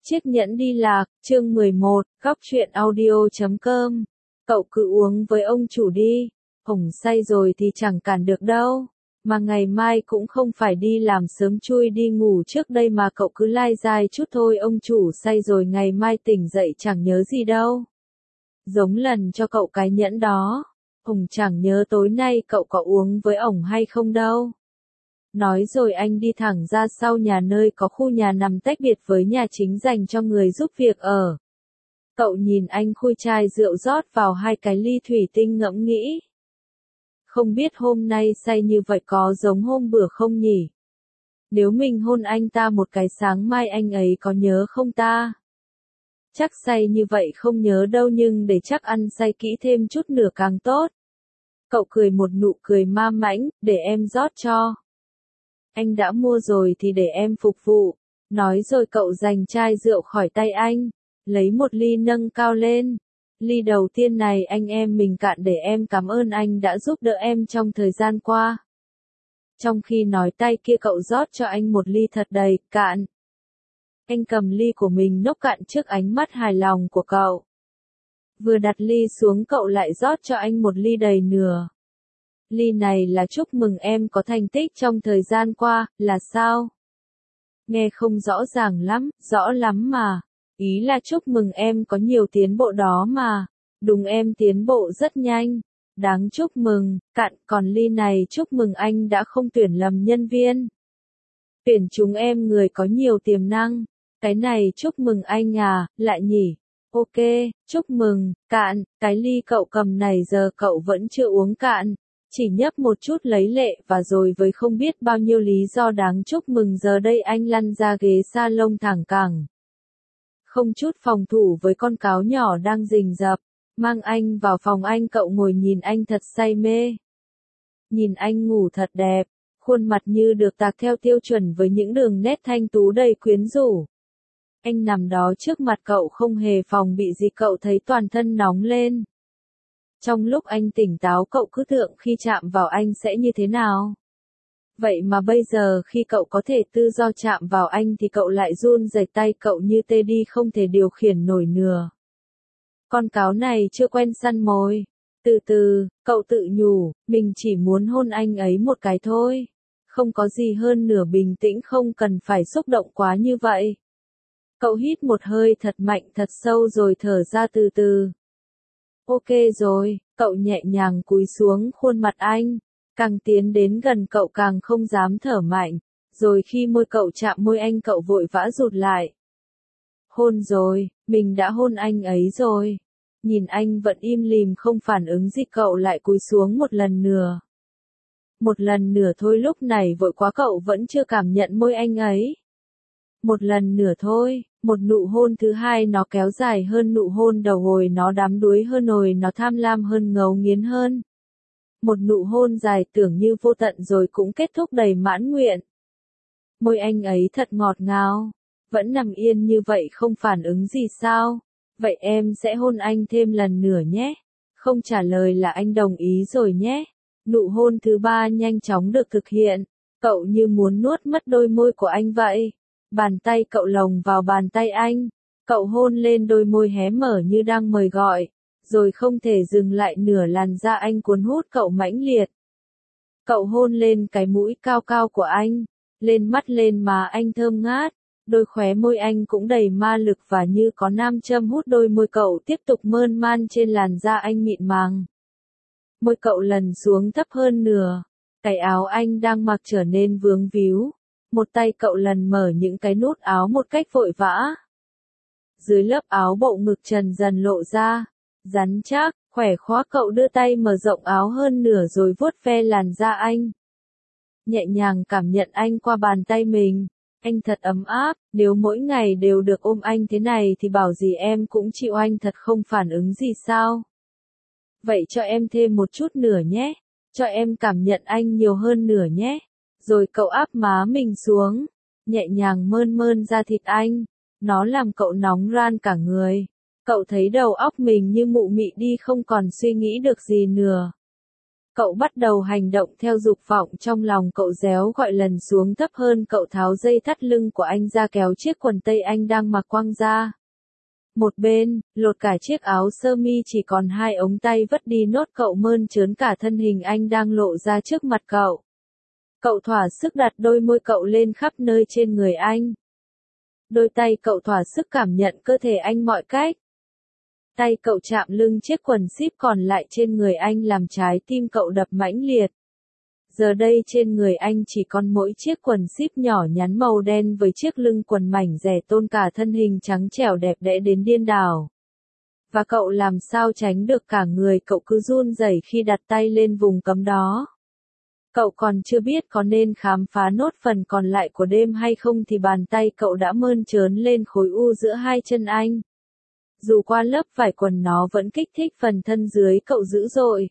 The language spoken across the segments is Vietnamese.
Chiếc nhẫn đi lạc, chương 11, góc truyện audio.com. Cậu cứ uống với ông chủ đi, ổng say rồi thì chẳng cản được đâu. Mà ngày mai cũng không phải đi làm sớm chui đi ngủ trước đây mà cậu cứ lai dai chút thôi, ông chủ say rồi ngày mai tỉnh dậy chẳng nhớ gì đâu. Giống lần cho cậu cái nhẫn đó, ổng chẳng nhớ tối nay cậu có uống với ổng hay không đâu. Nói rồi anh đi thẳng ra sau nhà nơi có khu nhà nằm tách biệt với nhà chính dành cho người giúp việc ở. Cậu nhìn anh khui chai rượu rót vào hai cái ly thủy tinh ngẫm nghĩ. Không biết hôm nay say như vậy có giống hôm bữa không nhỉ? Nếu mình hôn anh ta một cái sáng mai anh ấy có nhớ không ta? Chắc say như vậy không nhớ đâu, nhưng để chắc ăn say kỹ thêm chút nữa càng tốt. Cậu cười một nụ cười ma mãnh, để em rót cho. Anh đã mua rồi thì để em phục vụ. Nói rồi cậu giành chai rượu khỏi tay anh, lấy một ly nâng cao lên. Ly đầu tiên này anh em mình cạn để em cảm ơn anh đã giúp đỡ em trong thời gian qua. Trong khi nói tay kia cậu rót cho anh một ly thật đầy, cạn. Anh cầm ly của mình nốc cạn trước ánh mắt hài lòng của cậu. Vừa đặt ly xuống cậu lại rót cho anh một ly đầy nửa. Ly này là chúc mừng em có thành tích trong thời gian qua, là sao? Nghe không rõ ràng lắm, rõ lắm mà. Ý là chúc mừng em có nhiều tiến bộ đó mà. Đúng, em tiến bộ rất nhanh. Đáng chúc mừng, cạn. Còn ly này chúc mừng anh đã không tuyển lầm nhân viên. Tuyển chúng em người có nhiều tiềm năng. Cái này chúc mừng anh à, lại nhỉ? Ok, chúc mừng, cạn. Cái ly cậu cầm này giờ cậu vẫn chưa uống cạn. Chỉ nhấp một chút lấy lệ và rồi với không biết bao nhiêu lý do đáng chúc mừng giờ đây anh lăn ra ghế salon thẳng cẳng. Không chút phòng thủ với con cáo nhỏ đang rình rập, mang anh vào phòng anh, cậu ngồi nhìn anh thật say mê. Nhìn anh ngủ thật đẹp, khuôn mặt như được tạc theo tiêu chuẩn với những đường nét thanh tú đầy quyến rũ. Anh nằm đó trước mặt cậu không hề phòng bị gì, cậu thấy toàn thân nóng lên. Trong lúc anh tỉnh táo cậu cứ tưởng khi chạm vào anh sẽ như thế nào. Vậy mà bây giờ khi cậu có thể tự do chạm vào anh thì cậu lại run rẩy, tay cậu như tê đi không thể điều khiển nổi nữa. Con cáo này chưa quen săn mồi. Từ từ, cậu tự nhủ, mình chỉ muốn hôn anh ấy một cái thôi. Không có gì hơn nửa, bình tĩnh, không cần phải xúc động quá như vậy. Cậu hít một hơi thật mạnh thật sâu rồi thở ra từ từ. Ok rồi, cậu nhẹ nhàng cúi xuống khuôn mặt anh, càng tiến đến gần cậu càng không dám thở mạnh, rồi khi môi cậu chạm môi anh cậu vội vã rụt lại. Hôn rồi, mình đã hôn anh ấy rồi. Nhìn anh vẫn im lìm không phản ứng gì cậu lại cúi xuống một lần nữa. Một lần nữa thôi, lúc này vội quá cậu vẫn chưa cảm nhận môi anh ấy. Một lần nữa thôi. Một nụ hôn thứ hai nó kéo dài hơn nụ hôn đầu, hồi nó đắm đuối hơn, hồi nó tham lam hơn, ngấu nghiến hơn. Một nụ hôn dài tưởng như vô tận rồi cũng kết thúc đầy mãn nguyện. Môi anh ấy thật ngọt ngào. Vẫn nằm yên như vậy không phản ứng gì sao? Vậy em sẽ hôn anh thêm lần nữa nhé. Không trả lời là anh đồng ý rồi nhé. Nụ hôn thứ ba nhanh chóng được thực hiện. Cậu như muốn nuốt mất đôi môi của anh vậy. Bàn tay cậu lồng vào bàn tay anh, cậu hôn lên đôi môi hé mở như đang mời gọi, rồi không thể dừng lại, nửa làn da anh cuốn hút cậu mãnh liệt. Cậu hôn lên cái mũi cao cao của anh, lên mắt lên má anh thơm ngát, đôi khóe môi anh cũng đầy ma lực và như có nam châm hút đôi môi cậu tiếp tục mơn man trên làn da anh mịn màng. Môi cậu lần xuống thấp hơn nửa, cái áo anh đang mặc trở nên vướng víu. Một tay cậu lần mở những cái nút áo một cách vội vã. Dưới lớp áo bộ ngực trần dần lộ ra, rắn chắc, khỏe khoắn, cậu đưa tay mở rộng áo hơn nửa rồi vuốt ve làn da anh. Nhẹ nhàng cảm nhận anh qua bàn tay mình. Anh thật ấm áp, nếu mỗi ngày đều được ôm anh thế này thì bảo gì em cũng chịu, anh thật không phản ứng gì sao? Vậy cho em thêm một chút nữa nhé, cho em cảm nhận anh nhiều hơn nữa nhé. Rồi cậu áp má mình xuống, nhẹ nhàng mơn mơn da thịt anh, nó làm cậu nóng ran cả người. Cậu thấy đầu óc mình như mụ mị đi, không còn suy nghĩ được gì nữa. Cậu bắt đầu hành động theo dục vọng trong lòng, cậu réo gọi lần xuống thấp hơn, cậu tháo dây thắt lưng của anh ra kéo chiếc quần tây anh đang mặc quăng ra. Một bên, lột cả chiếc áo sơ mi chỉ còn hai ống tay vất đi nốt, cậu mơn trớn cả thân hình anh đang lộ ra trước mặt cậu. Cậu thỏa sức đặt đôi môi cậu lên khắp nơi trên người anh. Đôi tay cậu thỏa sức cảm nhận cơ thể anh mọi cách. Tay cậu chạm lưng chiếc quần zip còn lại trên người anh làm trái tim cậu đập mãnh liệt. Giờ đây trên người anh chỉ còn mỗi chiếc quần zip nhỏ nhắn màu đen với chiếc lưng quần mảnh dẻ tôn cả thân hình trắng trẻo đẹp đẽ đến điên đảo. Và cậu làm sao tránh được, cả người cậu cứ run rẩy khi đặt tay lên vùng cấm đó. Cậu còn chưa biết có nên khám phá nốt phần còn lại của đêm hay không thì bàn tay cậu đã mơn trớn lên khối u giữa hai chân anh. Dù qua lớp vải quần nó vẫn kích thích phần thân dưới cậu dữ dội.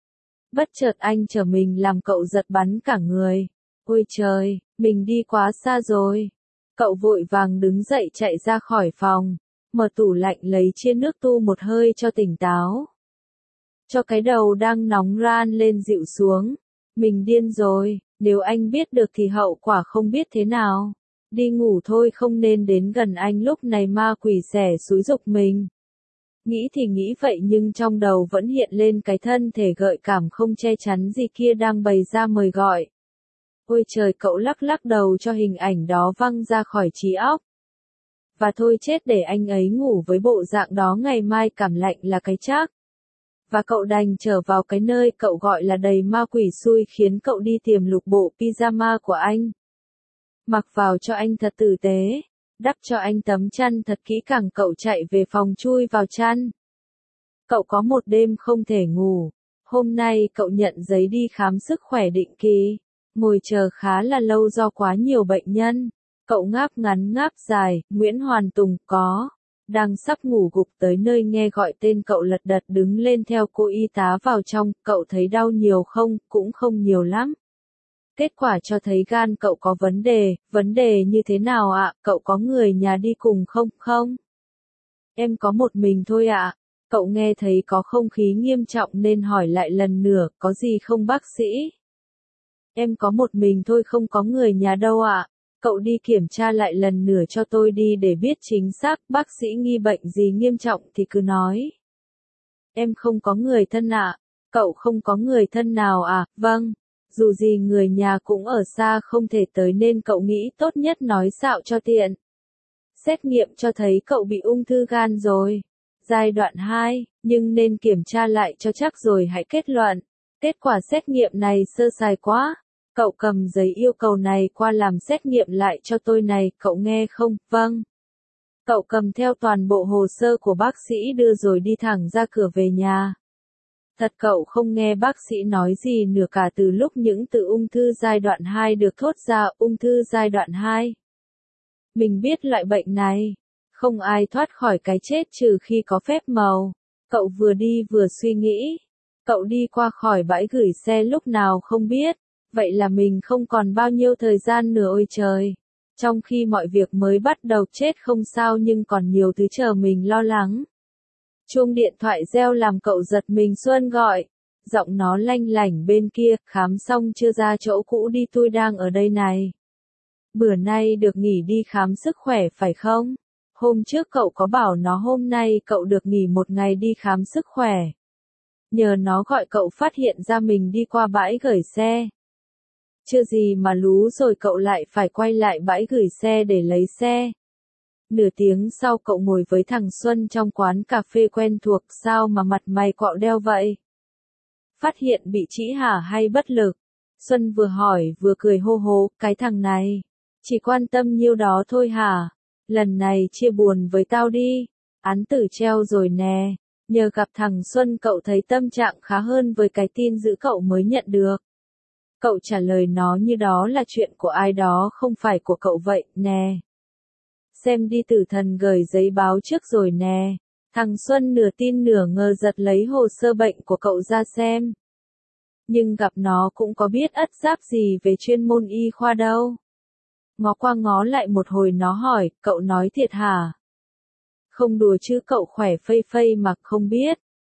Bất chợt anh trở mình làm cậu giật bắn cả người. Ôi trời, mình đi quá xa rồi. Cậu vội vàng đứng dậy chạy ra khỏi phòng, mở tủ lạnh lấy chiên nước tu một hơi cho tỉnh táo. Cho cái đầu đang nóng ran lên dịu xuống. Mình điên rồi, nếu anh biết được thì hậu quả không biết thế nào. Đi ngủ thôi, không nên đến gần anh lúc này, ma quỷ xẻ xúi giục mình. Nghĩ thì nghĩ vậy nhưng trong đầu vẫn hiện lên cái thân thể gợi cảm không che chắn gì kia đang bày ra mời gọi. Ôi trời, cậu lắc lắc đầu cho hình ảnh đó văng ra khỏi trí óc. Và thôi chết, để anh ấy ngủ với bộ dạng đó, ngày mai cảm lạnh là cái chắc. Và cậu đành trở vào cái nơi cậu gọi là đầy ma quỷ xui, khiến cậu đi tìm lục bộ pyjama của anh. Mặc vào cho anh thật tử tế, đắp cho anh tấm chăn thật kỹ càng, cậu chạy về phòng chui vào chăn. Cậu có một đêm không thể ngủ. Hôm nay cậu nhận giấy đi khám sức khỏe định kỳ. Ngồi chờ khá là lâu do quá nhiều bệnh nhân. Cậu ngáp ngắn ngáp dài, Nguyễn Hoàn Tùng có. Đang sắp ngủ gục tới nơi nghe gọi tên cậu lật đật đứng lên theo cô y tá vào trong. Cậu thấy đau nhiều không? Cũng không nhiều lắm. Kết quả cho thấy gan cậu có vấn đề như thế nào ạ? Cậu có người nhà đi cùng không? Không. Em có một mình thôi ạ. Cậu nghe thấy có không khí nghiêm trọng nên hỏi lại lần nữa, có gì không bác sĩ? Em có một mình thôi, không có người nhà đâu ạ. Cậu đi kiểm tra lại lần nữa cho tôi đi để biết chính xác, bác sĩ nghi bệnh gì nghiêm trọng thì cứ nói. Em không có người thân ạ. Cậu không có người thân nào à? Vâng. Dù gì người nhà cũng ở xa không thể tới nên cậu nghĩ tốt nhất nói xạo cho tiện. Xét nghiệm cho thấy cậu bị ung thư gan rồi. Giai đoạn 2, nhưng nên kiểm tra lại cho chắc rồi hãy kết luận. Kết quả xét nghiệm này sơ sài quá. Cậu cầm giấy yêu cầu này qua làm xét nghiệm lại cho tôi này, cậu nghe không? Vâng. Cậu cầm theo toàn bộ hồ sơ của bác sĩ đưa rồi đi thẳng ra cửa về nhà. Thật cậu không nghe bác sĩ nói gì nữa cả từ lúc những từ ung thư giai đoạn 2 được thốt ra, ung thư giai đoạn 2. Mình biết loại bệnh này. Không ai thoát khỏi cái chết trừ khi có phép màu. Cậu vừa đi vừa suy nghĩ. Cậu đi qua khỏi bãi gửi xe lúc nào không biết. Vậy là mình không còn bao nhiêu thời gian nữa, ôi trời. Trong khi mọi việc mới bắt đầu, chết không sao nhưng còn nhiều thứ chờ mình lo lắng. Chuông điện thoại reo làm cậu giật mình. Xuân gọi. Giọng nó lanh lảnh bên kia, khám xong chưa, ra chỗ cũ đi, tôi đang ở đây này. Bữa nay được nghỉ đi khám sức khỏe phải không? Hôm trước cậu có bảo nó hôm nay cậu được nghỉ một ngày đi khám sức khỏe. Nhờ nó gọi cậu phát hiện ra mình đi qua bãi gửi xe. Chưa gì mà lú rồi cậu lại phải quay lại bãi gửi xe để lấy xe. Nửa tiếng sau cậu ngồi với thằng Xuân trong quán cà phê quen thuộc, sao mà mặt mày quạo đeo vậy? Phát hiện bị trĩ hả hay bất lực? Xuân vừa hỏi vừa cười hô hố, cái thằng này. Chỉ quan tâm nhiêu đó thôi hả? Lần này chia buồn với tao đi. Án tử treo rồi nè. Nhờ gặp thằng Xuân cậu thấy tâm trạng khá hơn với cái tin dữ cậu mới nhận được. Cậu trả lời nó như đó là chuyện của ai đó không phải của cậu vậy, nè. Xem đi, tử thần gửi giấy báo trước rồi nè. Thằng Xuân nửa tin nửa ngờ giật lấy hồ sơ bệnh của cậu ra xem. Nhưng gặp nó cũng có biết ất giáp gì về chuyên môn y khoa đâu. Ngó qua ngó lại một hồi nó hỏi, cậu nói thiệt hả? Không đùa chứ, cậu khỏe phây phây mà không biết.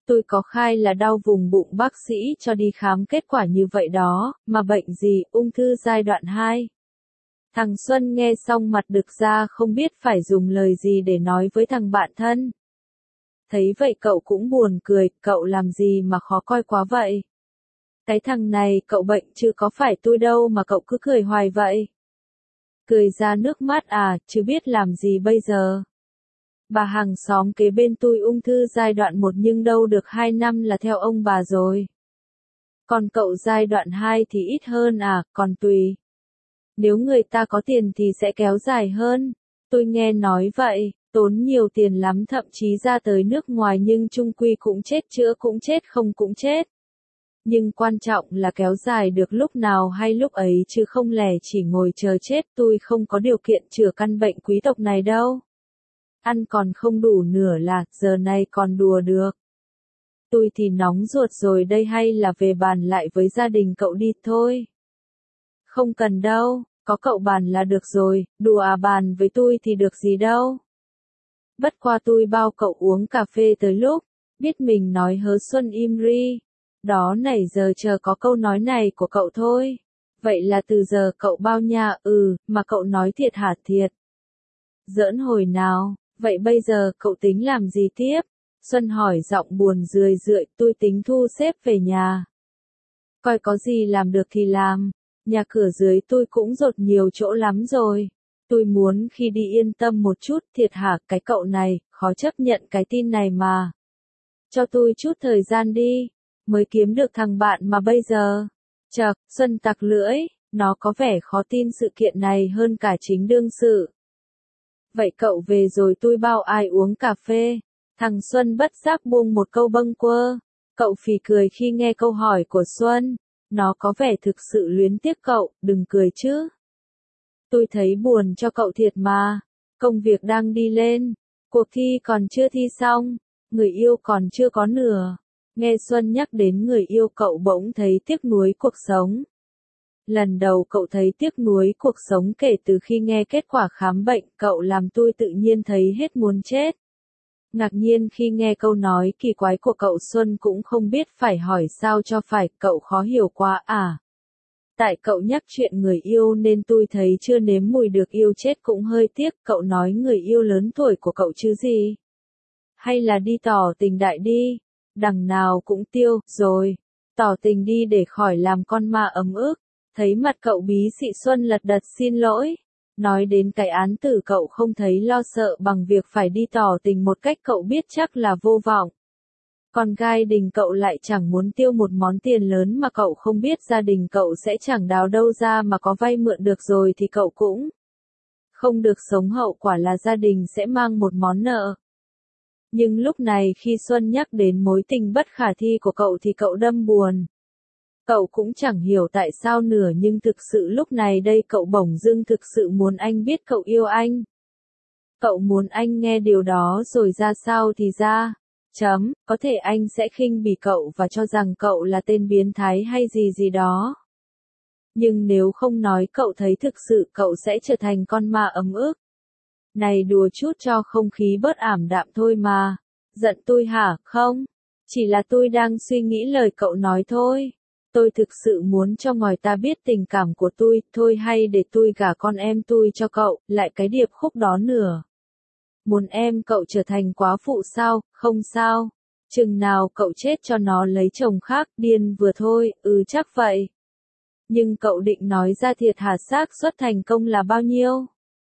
Tôi có khai là đau vùng bụng bác sĩ cho đi khám kết quả như vậy đó, mà bệnh gì, ung thư giai đoạn 2. Thằng Xuân nghe xong mặt đực ra không biết phải dùng lời gì để nói với thằng bạn thân. Thấy vậy cậu cũng buồn cười, cậu làm gì mà khó coi quá vậy? Cái thằng này cậu bệnh chứ có phải tôi đâu mà cậu cứ cười hoài vậy? Cười ra nước mắt à, chứ biết làm gì bây giờ? Bà hàng xóm kế bên tôi ung thư giai đoạn 1 nhưng đâu được 2 năm là theo ông bà rồi. Còn cậu giai đoạn 2 thì ít hơn à, còn tùy. Nếu người ta có tiền thì sẽ kéo dài hơn. Tôi nghe nói vậy, tốn nhiều tiền lắm thậm chí ra tới nước ngoài nhưng chung quy cũng chết chữa cũng chết không cũng chết. Nhưng quan trọng là kéo dài được lúc nào hay lúc ấy chứ không lẻ chỉ ngồi chờ chết. Tôi không có điều kiện chữa căn bệnh quý tộc này đâu. Ăn còn không đủ nửa là, giờ này còn đùa được. Tôi thì nóng ruột rồi đây, hay là về bàn lại với gia đình cậu đi thôi. Không cần đâu, có cậu bàn là được rồi, đùa à, bàn với tôi thì được gì đâu. Bất qua tôi bao cậu uống cà phê tới lúc, biết mình nói hớ Xuân im ri. Đó nãy giờ chờ có câu nói này của cậu thôi. Vậy là từ giờ cậu bao nha, mà cậu nói thiệt hả? Thiệt. Giỡn hồi nào, vậy bây giờ cậu tính làm gì tiếp? Xuân hỏi giọng buồn rười rượi. Tôi tính thu xếp về nhà. Coi có gì làm được thì làm. Nhà cửa dưới tôi cũng dột nhiều chỗ lắm rồi. Tôi muốn khi đi yên tâm một chút. Thiệt hả? Cái cậu này, khó chấp nhận cái tin này mà. Cho tôi chút thời gian đi. Mới kiếm được thằng bạn mà bây giờ. Chậc, Xuân tặc lưỡi, nó có vẻ khó tin sự kiện này hơn cả chính đương sự. Vậy cậu về rồi tôi bao ai uống cà phê. Thằng Xuân bất giác buông một câu bâng quơ. Cậu phì cười khi nghe câu hỏi của Xuân. Nó có vẻ thực sự luyến tiếc cậu, đừng cười chứ. Tôi thấy buồn cho cậu thiệt mà. Công việc đang đi lên. Cuộc thi còn chưa thi xong. Người yêu còn chưa có nửa. Nghe Xuân nhắc đến người yêu cậu bỗng thấy tiếc nuối cuộc sống. Lần đầu cậu thấy tiếc nuối cuộc sống kể từ khi nghe kết quả khám bệnh, cậu làm tôi tự nhiên thấy hết muốn chết. Ngạc nhiên khi nghe câu nói kỳ quái của cậu, Xuân cũng không biết phải hỏi sao cho phải, cậu khó hiểu quá à. Tại cậu nhắc chuyện người yêu nên tôi thấy chưa nếm mùi được yêu chết cũng hơi tiếc. Cậu nói người yêu lớn tuổi của cậu chứ gì? Hay là đi tỏ tình đại đi? Đằng nào cũng tiêu, rồi. Tỏ tình đi để khỏi làm con ma ấm ức. Thấy mặt cậu bí xị, Xuân lật đật xin lỗi. Nói đến cái án tử cậu không thấy lo sợ bằng việc phải đi tỏ tình một cách cậu biết chắc là vô vọng. Con gai đình cậu lại chẳng muốn tiêu một món tiền lớn mà cậu không biết gia đình cậu sẽ chẳng đào đâu ra, mà có vay mượn được rồi thì cậu cũng không được sống, hậu quả là gia đình sẽ mang một món nợ. Nhưng lúc này khi Xuân nhắc đến mối tình bất khả thi của cậu thì cậu đâm buồn. Cậu cũng chẳng hiểu tại sao nữa, nhưng thực sự lúc này đây cậu bỗng dưng thực sự muốn anh biết cậu yêu anh. Cậu muốn anh nghe điều đó rồi ra sao thì ra. Có thể anh sẽ khinh bỉ cậu và cho rằng cậu là tên biến thái hay gì gì đó. Nhưng nếu không nói, cậu thấy thực sự cậu sẽ trở thành con ma ấm ức. Này, đùa chút cho không khí bớt ảm đạm thôi mà. Giận tôi hả? Không. Chỉ là tôi đang suy nghĩ lời cậu nói thôi. Tôi thực sự muốn cho người ta biết tình cảm của tôi, thôi hay để tôi gả con em tôi cho cậu, lại cái điệp khúc đó nữa. Muốn em cậu trở thành quá phụ sao? Không sao. Chừng nào cậu chết cho nó lấy chồng khác, điên vừa thôi, chắc vậy. Nhưng cậu định nói ra thiệt hả? Xác suất thành công là bao nhiêu?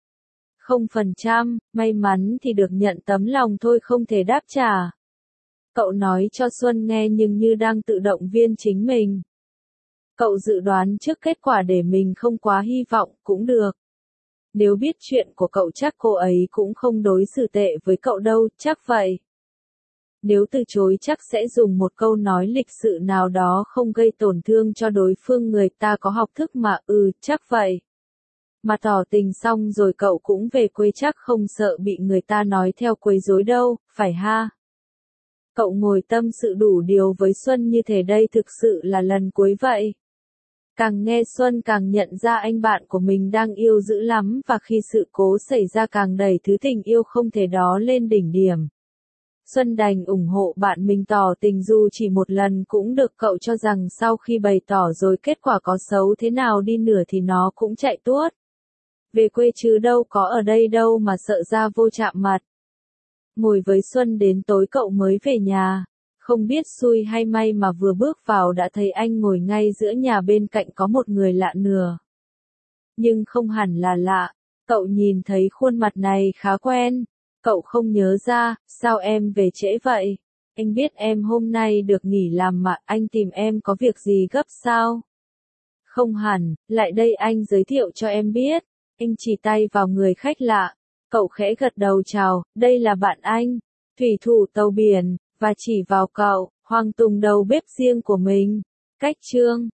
0%, may mắn thì được nhận tấm lòng thôi, không thể đáp trả. Cậu nói cho Xuân nghe nhưng như đang tự động viên chính mình. Cậu dự đoán trước kết quả để mình không quá hy vọng, cũng được. Nếu biết chuyện của cậu chắc cô ấy cũng không đối xử tệ với cậu đâu, chắc vậy. Nếu từ chối chắc sẽ dùng một câu nói lịch sự nào đó không gây tổn thương cho đối phương, người ta có học thức mà, chắc vậy. Mà tỏ tình xong rồi cậu cũng về quê chắc không sợ bị người ta nói theo quấy rối đâu, phải ha? Cậu ngồi tâm sự đủ điều với Xuân như thế đây thực sự là lần cuối vậy. Càng nghe Xuân càng nhận ra anh bạn của mình đang yêu dữ lắm, và khi sự cố xảy ra càng đẩy thứ tình yêu không thể đó lên đỉnh điểm. Xuân đành ủng hộ bạn mình tỏ tình dù chỉ một lần cũng được, cậu cho rằng sau khi bày tỏ rồi kết quả có xấu thế nào đi nữa thì nó cũng chạy tuốt về quê chứ đâu có ở đây đâu mà sợ ra vô chạm mặt. Ngồi với Xuân đến tối cậu mới về nhà. Không biết xui hay may mà vừa bước vào đã thấy anh ngồi ngay giữa nhà, bên cạnh có một người lạ nửa. Nhưng không hẳn là lạ, cậu nhìn thấy khuôn mặt này khá quen. Cậu không nhớ ra, sao em về trễ vậy? Anh biết em hôm nay được nghỉ làm mà, anh tìm em có việc gì gấp sao? Không hẳn, lại đây anh giới thiệu cho em biết. Anh chỉ tay vào người khách lạ. Cậu khẽ gật đầu chào, đây là bạn anh, thủy thủ tàu biển, và chỉ vào cậu, Hoàng Tùng đầu bếp riêng của mình. Cách chương